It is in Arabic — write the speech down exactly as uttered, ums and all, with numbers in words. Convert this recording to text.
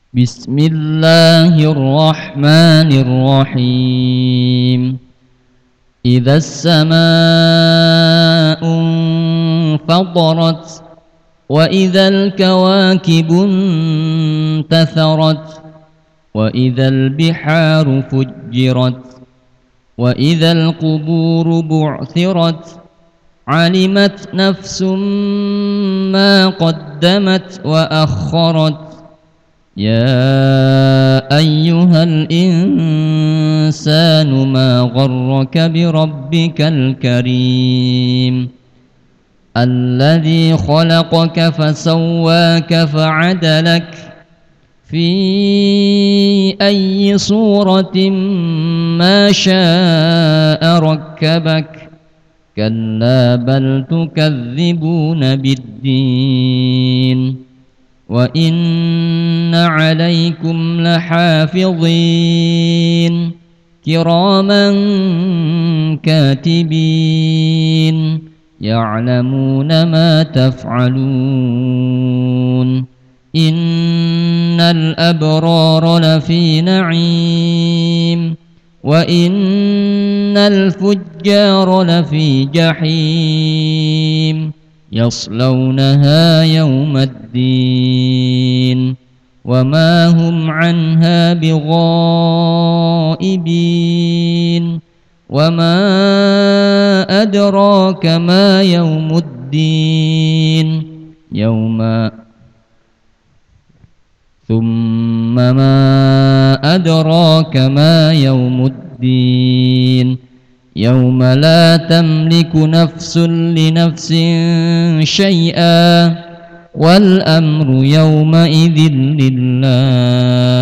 بسم الله الرحمن الرحيم إذا السماء انفطرت وإذا الكواكب انتثرت وإذا البحار فجرت وإذا القبور بعثرت علمت نفس ما قدمت وأخرت يا أيها الإنسان ما غرك بربك الكريم الذي خلقك فسواك فعدلك في أي صورة ما شاء ركبك كلا بل تكذبون بالدين وإن عليكم لحافظين كراما كاتبين يعلمون ما تفعلون إن الأبرار لفي نعيم وإن الفجار لفي جحيم يصلونها يوم الدين وما هم عنها بغائبين وما أدراك ما يوم الدين يوم ثم ما أدراك ما يوم الدين يوم لا تملك نفس لنفس شيئا والأمر يومئذ لله